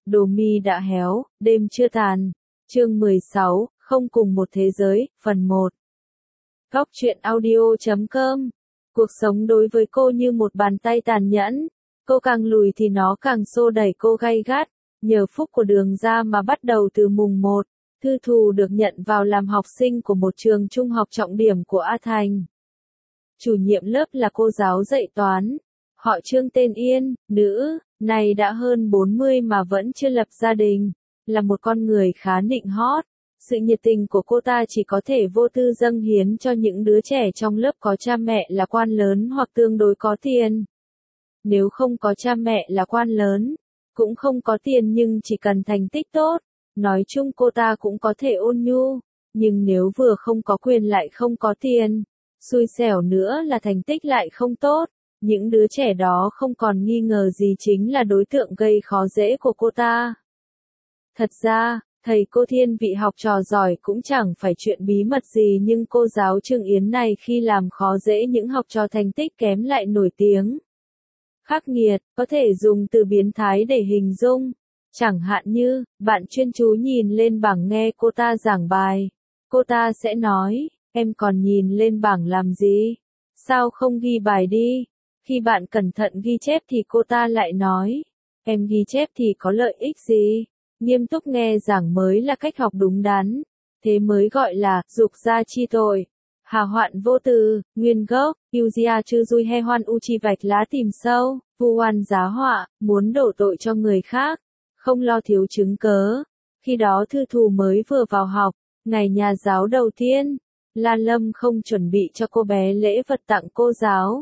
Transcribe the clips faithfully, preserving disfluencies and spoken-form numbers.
Đồ mi đã héo, đêm chưa tàn. Chương mười sáu, không cùng một thế giới, phần một. Góc truyện audio chấm com. Cuộc sống đối với cô như một bàn tay tàn nhẫn. Cô càng lùi thì nó càng xô đẩy cô gay gắt. Nhờ phúc của Đường ra mà bắt đầu từ mùng một, Thư Thù được nhận vào làm học sinh của một trường trung học trọng điểm của A Thành. Chủ nhiệm lớp là cô giáo dạy toán. Họ Trương tên Yên, nữ, này đã hơn bốn mươi mà vẫn chưa lập gia đình. Là một con người khá nịnh hót. Sự nhiệt tình của cô ta chỉ có thể vô tư dâng hiến cho những đứa trẻ trong lớp có cha mẹ là quan lớn hoặc tương đối có tiền. Nếu không có cha mẹ là quan lớn, cũng không có tiền nhưng chỉ cần thành tích tốt, nói chung cô ta cũng có thể ôn nhu. Nhưng nếu vừa không có quyền lại không có tiền, xui xẻo nữa là thành tích lại không tốt, những đứa trẻ đó không còn nghi ngờ gì chính là đối tượng gây khó dễ của cô ta. Thật ra, thầy cô thiên vị học trò giỏi cũng chẳng phải chuyện bí mật gì, nhưng cô giáo Trương Yến này khi làm khó dễ những học trò thành tích kém lại nổi tiếng. Khắc nghiệt, có thể dùng từ biến thái để hình dung. Chẳng hạn như, bạn chuyên chú nhìn lên bảng nghe cô ta giảng bài. Cô ta sẽ nói, em còn nhìn lên bảng làm gì? Sao không ghi bài đi? Khi bạn cẩn thận ghi chép thì cô ta lại nói, em ghi chép thì có lợi ích gì? Nghiêm túc nghe giảng mới là cách học đúng đắn. Thế mới gọi là, dục gia chi tội. Hà hoạn vô từ, nguyên gốc, Yuzia chư dui he hoan uchi vạch lá tìm sâu, vu oan giá họa, muốn đổ tội cho người khác, không lo thiếu chứng cớ. Khi đó Thư Thù mới vừa vào học, ngày nhà giáo đầu tiên, Lan Lâm không chuẩn bị cho cô bé lễ vật tặng cô giáo.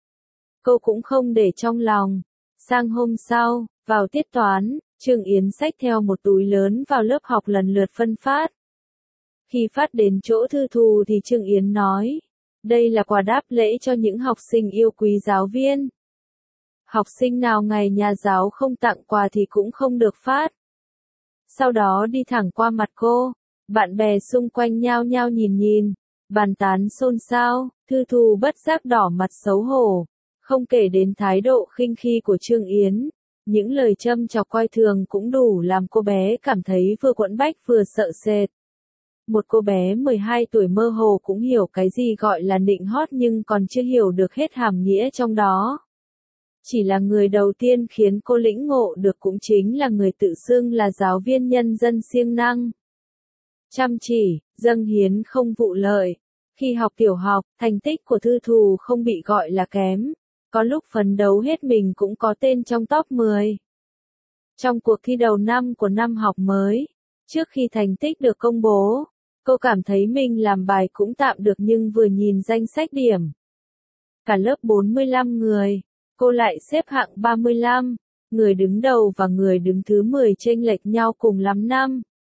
Cô cũng không để trong lòng. Sang hôm sau, vào tiết toán, Trương Yến xách theo một túi lớn vào lớp học lần lượt phân phát. Khi phát đến chỗ Thư Thù thì Trương Yến nói, đây là quà đáp lễ cho những học sinh yêu quý giáo viên. Học sinh nào ngày nhà giáo không tặng quà thì cũng không được phát. Sau đó đi thẳng qua mặt cô, bạn bè xung quanh nhao nhao nhìn nhìn, bàn tán xôn xao, Thư Thù bất giác đỏ mặt xấu hổ, không kể đến thái độ khinh khi của Trương Yến. Những lời châm chọc coi thường cũng đủ làm cô bé cảm thấy vừa quẫn bách vừa sợ sệt. Một cô bé mười hai tuổi mơ hồ cũng hiểu cái gì gọi là nịnh hót nhưng còn chưa hiểu được hết hàm nghĩa trong đó. Chỉ là người đầu tiên khiến cô lĩnh ngộ được cũng chính là người tự xưng là giáo viên nhân dân siêng năng. Chăm chỉ, dâng hiến không vụ lợi. Khi học tiểu học, thành tích của Thư Thù không bị gọi là kém. Có lúc phấn đấu hết mình cũng có tên trong top mười. Trong cuộc thi đầu năm của năm học mới, trước khi thành tích được công bố, cô cảm thấy mình làm bài cũng tạm được nhưng vừa nhìn danh sách điểm. Cả lớp bốn mươi lăm người, cô lại xếp hạng ba mươi lăm, người đứng đầu và người đứng thứ mười chênh lệch nhau cùng lắm năm.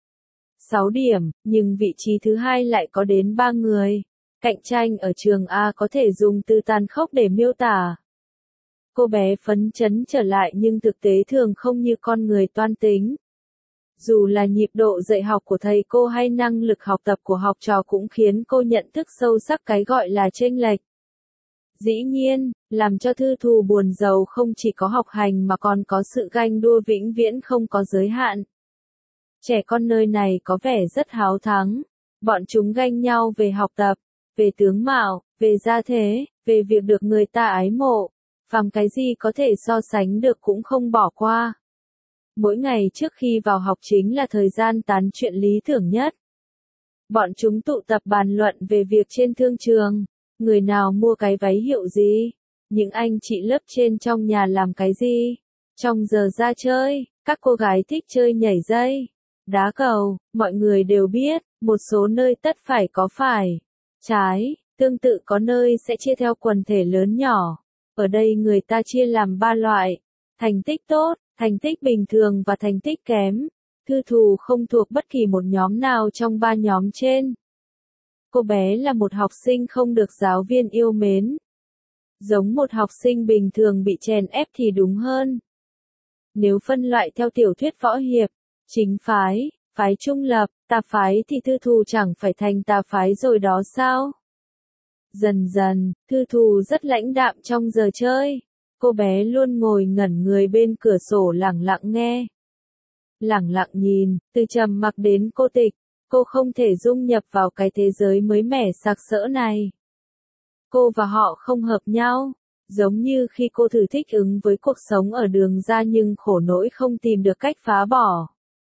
sáu điểm, nhưng vị trí thứ hai lại có đến ba người. Cạnh tranh ở trường A có thể dùng từ tàn khốc để miêu tả. Cô bé phấn chấn trở lại nhưng thực tế thường không như con người toan tính. Dù là nhịp độ dạy học của thầy cô hay năng lực học tập của học trò cũng khiến cô nhận thức sâu sắc cái gọi là chênh lệch. Dĩ nhiên, làm cho Thư Thù buồn rầu không chỉ có học hành mà còn có sự ganh đua vĩnh viễn không có giới hạn. Trẻ con nơi này có vẻ rất háo thắng. Bọn chúng ganh nhau về học tập, về tướng mạo, về gia thế, về việc được người ta ái mộ. Phàm cái gì có thể so sánh được cũng không bỏ qua. Mỗi ngày trước khi vào học chính là thời gian tán chuyện lý tưởng nhất. Bọn chúng tụ tập bàn luận về việc trên thương trường. Người nào mua cái váy hiệu gì? Những anh chị lớp trên trong nhà làm cái gì? Trong giờ ra chơi, các cô gái thích chơi nhảy dây, đá cầu, mọi người đều biết, một số nơi tất phải có phải, trái, tương tự có nơi sẽ chia theo quần thể lớn nhỏ. Ở đây người ta chia làm ba loại, thành tích tốt, thành tích bình thường và thành tích kém. Thư Thù không thuộc bất kỳ một nhóm nào trong ba nhóm trên. Cô bé là một học sinh không được giáo viên yêu mến. Giống một học sinh bình thường bị chèn ép thì đúng hơn. Nếu phân loại theo tiểu thuyết võ hiệp, chính phái, phái trung lập, tà phái thì Thư Thù chẳng phải thành tà phái rồi đó sao? Dần dần, Thư Thù rất lãnh đạm trong giờ chơi. Cô bé luôn ngồi ngẩn người bên cửa sổ lặng lặng nghe. lẳng lặng nhìn, từ trầm mặc đến cô tịch, cô không thể dung nhập vào cái thế giới mới mẻ sặc sỡ này. Cô và họ không hợp nhau, giống như khi cô thử thích ứng với cuộc sống ở đường ra nhưng khổ nỗi không tìm được cách phá bỏ.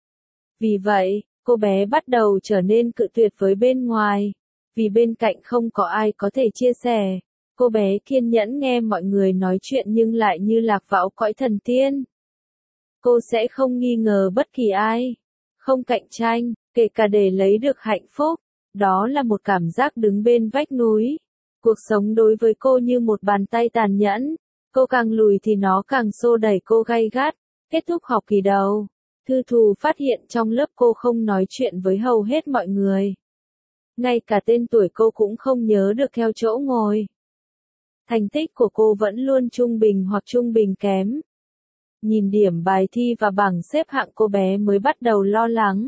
Vì vậy, cô bé bắt đầu trở nên cự tuyệt với bên ngoài, vì bên cạnh không có ai có thể chia sẻ. Cô bé kiên nhẫn nghe mọi người nói chuyện nhưng lại như lạc vào cõi thần tiên. Cô sẽ không nghi ngờ bất kỳ ai, không cạnh tranh, kể cả để lấy được hạnh phúc. Đó là một cảm giác đứng bên vách núi. Cuộc sống đối với cô như một bàn tay tàn nhẫn. Cô càng lùi thì nó càng xô đẩy cô gay gắt. Kết thúc học kỳ đầu, Thư Thù phát hiện trong lớp cô không nói chuyện với hầu hết mọi người. Ngay cả tên tuổi cô cũng không nhớ được theo chỗ ngồi. Thành tích của cô vẫn luôn trung bình hoặc trung bình kém. Nhìn điểm bài thi và bảng xếp hạng cô bé mới bắt đầu lo lắng.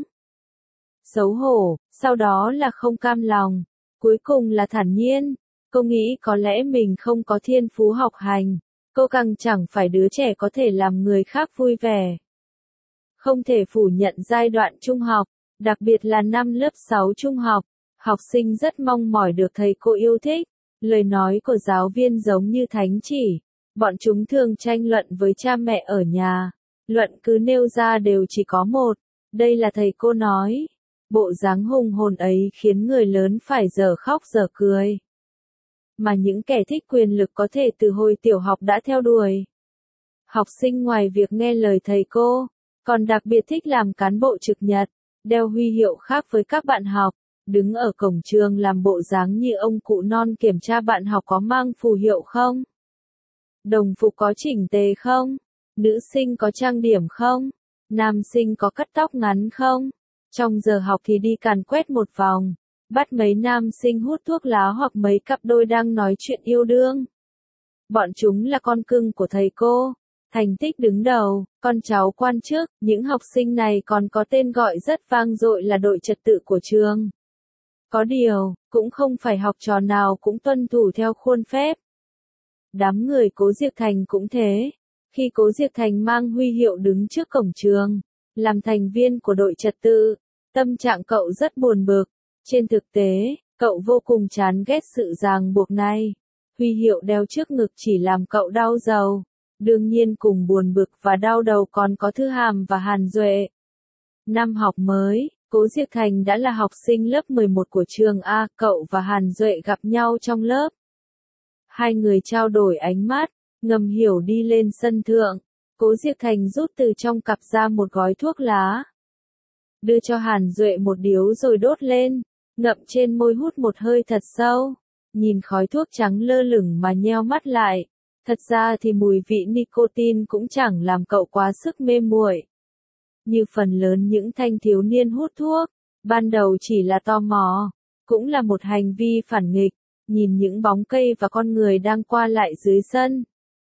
Xấu hổ, sau đó là không cam lòng, cuối cùng là thản nhiên. Cô nghĩ có lẽ mình không có thiên phú học hành. Cô càng chẳng phải đứa trẻ có thể làm người khác vui vẻ. Không thể phủ nhận giai đoạn trung học, đặc biệt là năm lớp sáu trung học, học sinh rất mong mỏi được thầy cô yêu thích. Lời nói của giáo viên giống như thánh chỉ. Bọn chúng thường tranh luận với cha mẹ ở nhà. Luận cứ nêu ra đều chỉ có một. Đây là thầy cô nói. Bộ dáng hùng hồn ấy khiến người lớn phải dở khóc dở cười. Mà những kẻ thích quyền lực có thể từ hồi tiểu học đã theo đuổi. Học sinh ngoài việc nghe lời thầy cô, còn đặc biệt thích làm cán bộ trực nhật, đeo huy hiệu khác với các bạn học, đứng ở cổng trường làm bộ dáng như ông cụ non kiểm tra bạn học có mang phù hiệu không, đồng phục có chỉnh tề không, nữ sinh có trang điểm không, nam sinh có cắt tóc ngắn không. Trong giờ học thì đi càn quét một vòng, bắt mấy nam sinh hút thuốc lá hoặc mấy cặp đôi đang nói chuyện yêu đương. Bọn chúng là con cưng của thầy cô, thành tích đứng đầu, con cháu quan chức. Những học sinh này còn có tên gọi rất vang dội là đội trật tự của trường. Có điều, cũng không phải học trò nào cũng tuân thủ theo khuôn phép. Đám người Cố Diệp Thành cũng thế. Khi Cố Diệp Thành mang huy hiệu đứng trước cổng trường, làm thành viên của đội trật tự, tâm trạng cậu rất buồn bực. Trên thực tế, cậu vô cùng chán ghét sự ràng buộc này. Huy hiệu đeo trước ngực chỉ làm cậu đau đầu. Đương nhiên cùng buồn bực và đau đầu còn có Thư Hàm và Hàn Duệ. Năm học mới, Cố Diệp Thành đã là học sinh lớp mười một của trường A, cậu và Hàn Duệ gặp nhau trong lớp. Hai người trao đổi ánh mắt, ngầm hiểu đi lên sân thượng. Cố Diệp Thành rút từ trong cặp ra một gói thuốc lá. Đưa cho Hàn Duệ một điếu rồi đốt lên, ngậm trên môi hút một hơi thật sâu. Nhìn khói thuốc trắng lơ lửng mà nheo mắt lại. Thật ra thì mùi vị nicotine cũng chẳng làm cậu quá sức mê muội. Như phần lớn những thanh thiếu niên hút thuốc, ban đầu chỉ là tò mò, cũng là một hành vi phản nghịch, nhìn những bóng cây và con người đang qua lại dưới sân.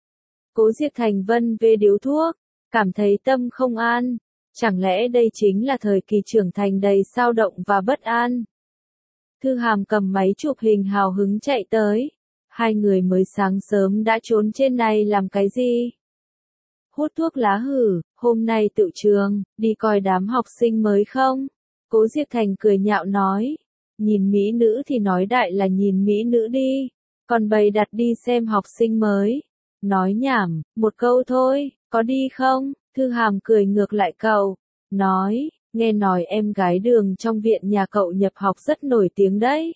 Cố Diệp Thành vân vê điếu thuốc, cảm thấy tâm không an, chẳng lẽ đây chính là thời kỳ trưởng thành đầy xao động và bất an. Thư Hàm cầm máy chụp hình hào hứng chạy tới. Hai người mới sáng sớm đã trốn trên này làm cái gì? Hút thuốc lá hử, hôm nay tự trường, đi coi đám học sinh mới không? Cố Diệp Thành cười nhạo nói. Nhìn mỹ nữ thì nói đại là nhìn mỹ nữ đi, còn bày đặt đi xem học sinh mới. Nói nhảm, một câu thôi, có đi không? Thư Hàm cười ngược lại cậu, nói, nghe nói em gái Đường trong viện nhà cậu nhập học rất nổi tiếng đấy.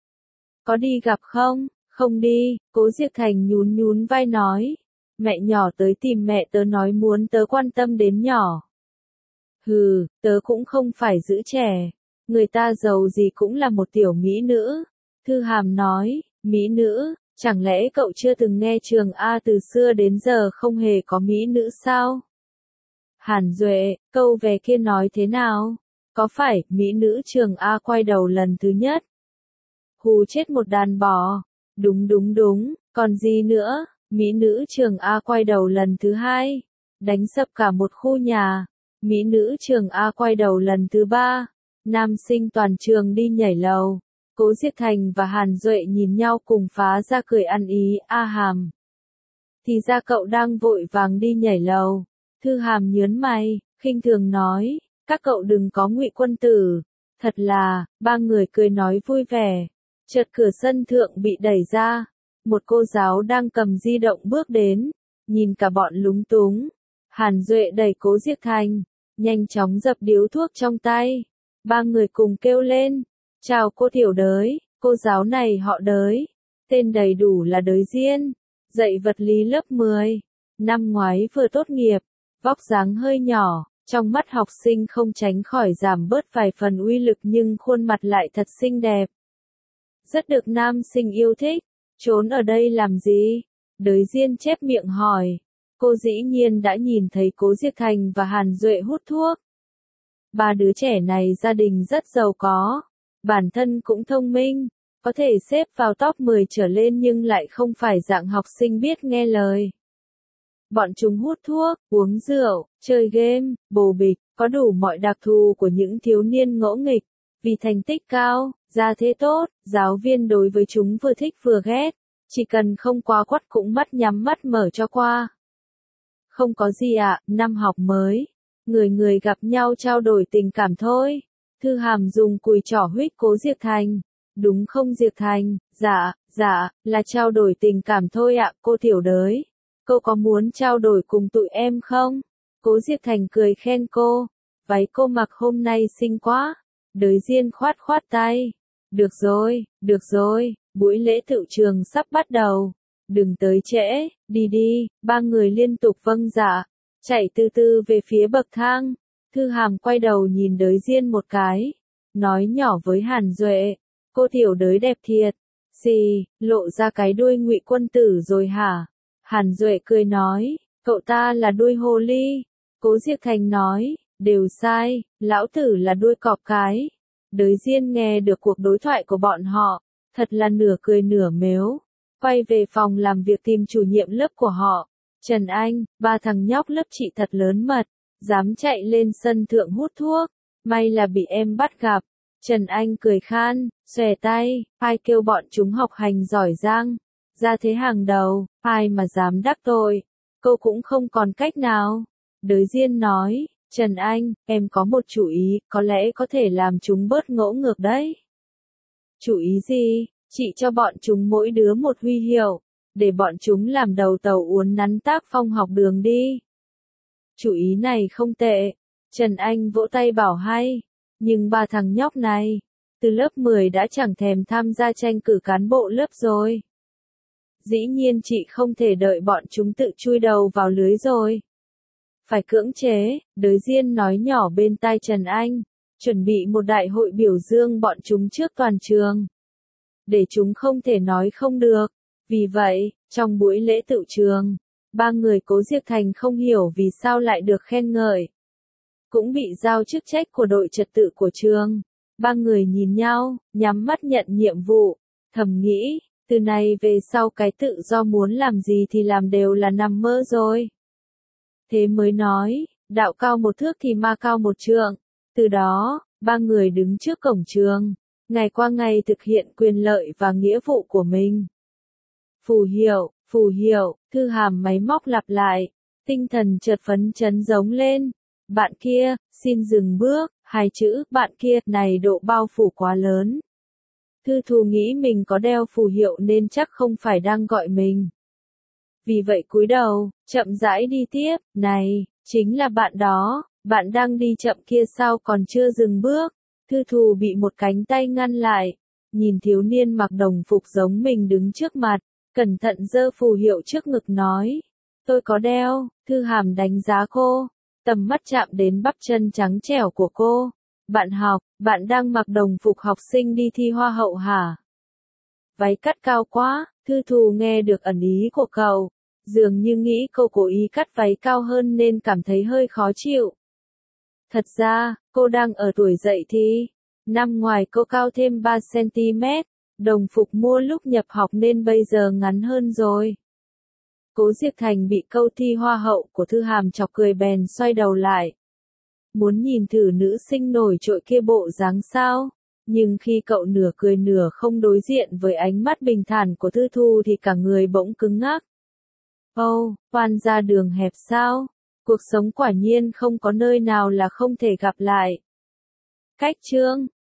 Có đi gặp không? Không đi, Cố Diệp Thành nhún nhún vai nói. Mẹ nhỏ tới tìm mẹ tớ nói muốn tớ quan tâm đến nhỏ. Hừ, tớ cũng không phải giữ trẻ. Người ta giàu gì cũng là một tiểu mỹ nữ. Thư Hàm nói, mỹ nữ, chẳng lẽ cậu chưa từng nghe trường A từ xưa đến giờ không hề có mỹ nữ sao? Hàn Duệ, câu về kia nói thế nào? Có phải, mỹ nữ trường A quay đầu lần thứ nhất? Hù chết một đàn bò. Đúng đúng đúng, còn gì nữa? Mỹ nữ trường A quay đầu lần thứ hai. Đánh sập cả một khu nhà. Mỹ nữ trường A quay đầu lần thứ ba. Nam sinh toàn trường đi nhảy lầu. Cố Diệp Thành và Hàn Duệ nhìn nhau cùng phá ra cười ăn ý. A Hàm, thì ra cậu đang vội vàng đi nhảy lầu. Thư Hàm nhớn mày, khinh thường nói, các cậu đừng có Ngụy Quân Tử. Thật là, ba người cười nói vui vẻ. Chợt cửa sân thượng bị đẩy ra. Một cô giáo đang cầm di động bước đến. Nhìn cả bọn lúng túng. Hàn Duệ đẩy Cố Diệc Thành. Nhanh chóng dập điếu thuốc trong tay. Ba người cùng kêu lên. Chào cô Tiểu Đới, cô giáo này họ Đới. Tên đầy đủ là Đới Diên. Dạy vật lý lớp mười. Năm ngoái vừa tốt nghiệp. Vóc dáng hơi nhỏ. Trong mắt học sinh không tránh khỏi giảm bớt vài phần uy lực nhưng khuôn mặt lại thật xinh đẹp. Rất được nam sinh yêu thích. Trốn ở đây làm gì? Đới Diên chép miệng hỏi. Cô dĩ nhiên đã nhìn thấy Cố Diệc Thành và Hàn Duệ hút thuốc. Ba đứa trẻ này gia đình rất giàu có. Bản thân cũng thông minh. Có thể xếp vào top mười trở lên nhưng lại không phải dạng học sinh biết nghe lời. Bọn chúng hút thuốc, uống rượu, chơi game, bồ bịch, có đủ mọi đặc thù của những thiếu niên ngỗ nghịch. Vì thành tích cao, gia thế tốt, giáo viên đối với chúng vừa thích vừa ghét. Chỉ cần không quá quắt cũng mắt nhắm mắt mở cho qua. Không có gì ạ, năm học mới. Người người gặp nhau trao đổi tình cảm thôi. Thư Hàm dùng cùi trỏ huých Cố Diệc Thành. Đúng không Diệc Thành? Dạ, dạ, là trao đổi tình cảm thôi ạ, cô Tiểu Đới. Cô có muốn trao đổi cùng tụi em không? Cố Diệc Thành cười khen cô. Váy cô mặc hôm nay xinh quá. Đới Diên khoát khoát tay. Được rồi, được rồi, buổi lễ tựu trường sắp bắt đầu. Đừng tới trễ, đi đi, ba người liên tục vâng dạ. Chạy từ từ về phía bậc thang. Thư Hàm quay đầu nhìn Đới Diên một cái. Nói nhỏ với Hàn Duệ. Cô Tiểu Đới đẹp thiệt. Xì, lộ ra cái đuôi Ngụy Quân Tử rồi hả? Hàn Duệ cười nói, cậu ta là đuôi hồ ly. Cố Diệc Thành nói, đều sai, lão tử là đuôi cọp cái. Đới Diên nghe được cuộc đối thoại của bọn họ, thật là nửa cười nửa mếu. Quay về phòng làm việc tìm chủ nhiệm lớp của họ. Trần Anh, ba thằng nhóc lớp chị thật lớn mật, dám chạy lên sân thượng hút thuốc. May là bị em bắt gặp. Trần Anh cười khan, xòe tay, ai kêu bọn chúng học hành giỏi giang. Ra thế hàng đầu, ai mà dám đắc tội, cô cũng không còn cách nào. Đới Diên nói, Trần Anh, em có một chủ ý, có lẽ có thể làm chúng bớt ngỗ ngược đấy. Chủ ý gì? Chị cho bọn chúng mỗi đứa một huy hiệu, để bọn chúng làm đầu tàu uốn nắn tác phong học đường đi. Chủ ý này không tệ. Trần Anh vỗ tay bảo hay. Nhưng ba thằng nhóc này, từ lớp mười đã chẳng thèm tham gia tranh cử cán bộ lớp rồi. Dĩ nhiên chị không thể đợi bọn chúng tự chui đầu vào lưới rồi. Phải cưỡng chế, Đới Diên nói nhỏ bên tai Trần Anh, chuẩn bị một đại hội biểu dương bọn chúng trước toàn trường. Để chúng không thể nói không được. Vì vậy, trong buổi lễ tựu trường, ba người Cố Diệc Thành không hiểu vì sao lại được khen ngợi. Cũng bị giao chức trách của đội trật tự của trường. Ba người nhìn nhau, nhắm mắt nhận nhiệm vụ, thầm nghĩ. Từ này về sau cái tự do muốn làm gì thì làm đều là nằm mơ rồi. Thế mới nói, đạo cao một thước thì ma cao một trượng. Từ đó, ba người đứng trước cổng trường, ngày qua ngày thực hiện quyền lợi và nghĩa vụ của mình. Phù hiệu, phù hiệu, Thư Hàm máy móc lặp lại, tinh thần chợt phấn chấn giống lên. Bạn kia, xin dừng bước, hai chữ bạn kia này độ bao phủ quá lớn. Thư Thù nghĩ mình có đeo phù hiệu nên chắc không phải đang gọi mình. Vì vậy cúi đầu, chậm rãi đi tiếp, này, chính là bạn đó, bạn đang đi chậm kia sao còn chưa dừng bước. Thư Thù bị một cánh tay ngăn lại, nhìn thiếu niên mặc đồng phục giống mình đứng trước mặt, cẩn thận giơ phù hiệu trước ngực nói. Tôi có đeo. Thư Hàm đánh giá cô, tầm mắt chạm đến bắp chân trắng trẻo của cô. Bạn học, bạn đang mặc đồng phục học sinh đi thi hoa hậu hả? Váy cắt cao quá. Thư Thù nghe được ẩn ý của cậu, dường như nghĩ cô cố ý cắt váy cao hơn nên cảm thấy hơi khó chịu. Thật ra, cô đang ở tuổi dậy thì, năm ngoài cô cao thêm ba xăng ti mét, đồng phục mua lúc nhập học nên bây giờ ngắn hơn rồi. Cố Diệc Thành bị câu thi hoa hậu của Thư Hàm chọc cười bèn xoay đầu lại. Muốn nhìn thử nữ sinh nổi trội kia bộ dáng sao? Nhưng khi cậu nửa cười nửa không đối diện với ánh mắt bình thản của Thư Thu thì cả người bỗng cứng ngắc. Âu, oh, oan ra đường hẹp sao? Cuộc sống quả nhiên không có nơi nào là không thể gặp lại. Cách chương